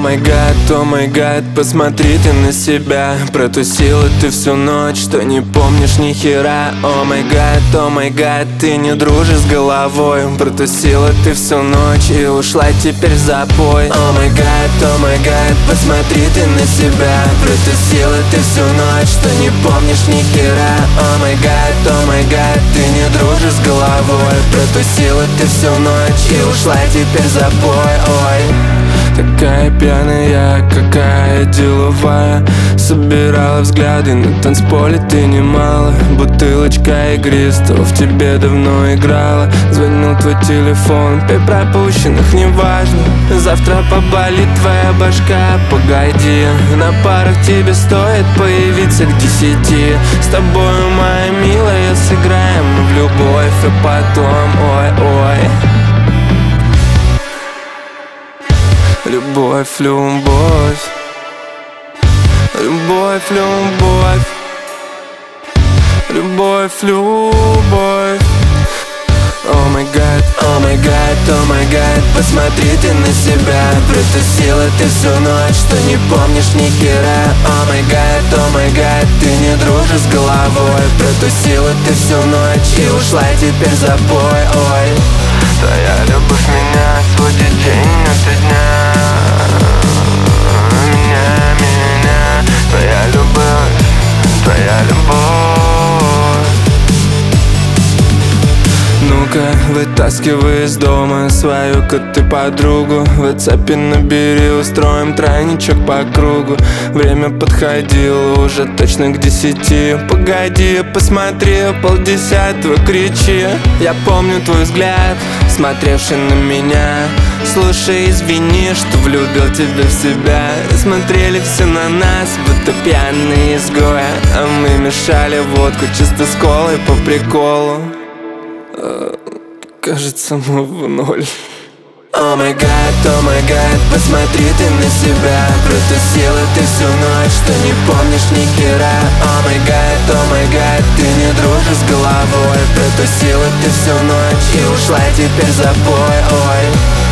о май гад, посмотри ты на себя. Протусила ты всю ночь, что не помнишь ни хера. О май гад, ты не дружишь с головой. Протусила ты всю ночь и ушла теперь в запой. О май гад, посмотри ты на себя. Протусила ты всю ночь, что не помнишь ни хера. О май гад, ты не дружишь с головой. Протусила ты всю ночь и ушла теперь в запой. Ой. Такая пьяная, какая деловая. Собирала взгляды на танцполе ты немало. Бутылочка игристого в тебе давно играла. Звонил твой телефон, 5 пропущенных, неважно. Завтра поболит твоя башка. Погоди, на парах тебе стоит появиться к 10. С тобою, моя милая, сыграем в любовь. И потом, ой-ой. Любовь, любовь. Любовь, любовь. Любовь, любовь. О май гад, посмотри ты на себя. Протусила ты всю ночь, что не помнишь ни хера. О май гад, ты не дружишь с головой. Протусила ты всю ночь и ушла теперь в запой. Ой. Твоя любовь меня сводит день ото дня. Меня, твоя любовь, твоя любовь. Ну-ка, вытаскивай из дома свою коты-подругу. В WhatsApp набери, устроим тройничок по кругу. Время подходило уже точно к 10. Погоди, посмотри, 9:30 кричи. Я помню твой взгляд, смотревший на меня. Слушай, извини, что влюбил тебя в себя. Смотрели все на нас, будто пьяные изгои. А мы мешали водку чисто с колой по приколу. Кажется, мы в ноль. О май гад, посмотри ты на себя. Протусила ты всю ночь, что не помнишь ни хера. О май гад, ты не дружишь с головой. Протусила ты всю ночь и ушла теперь в запой. Ой.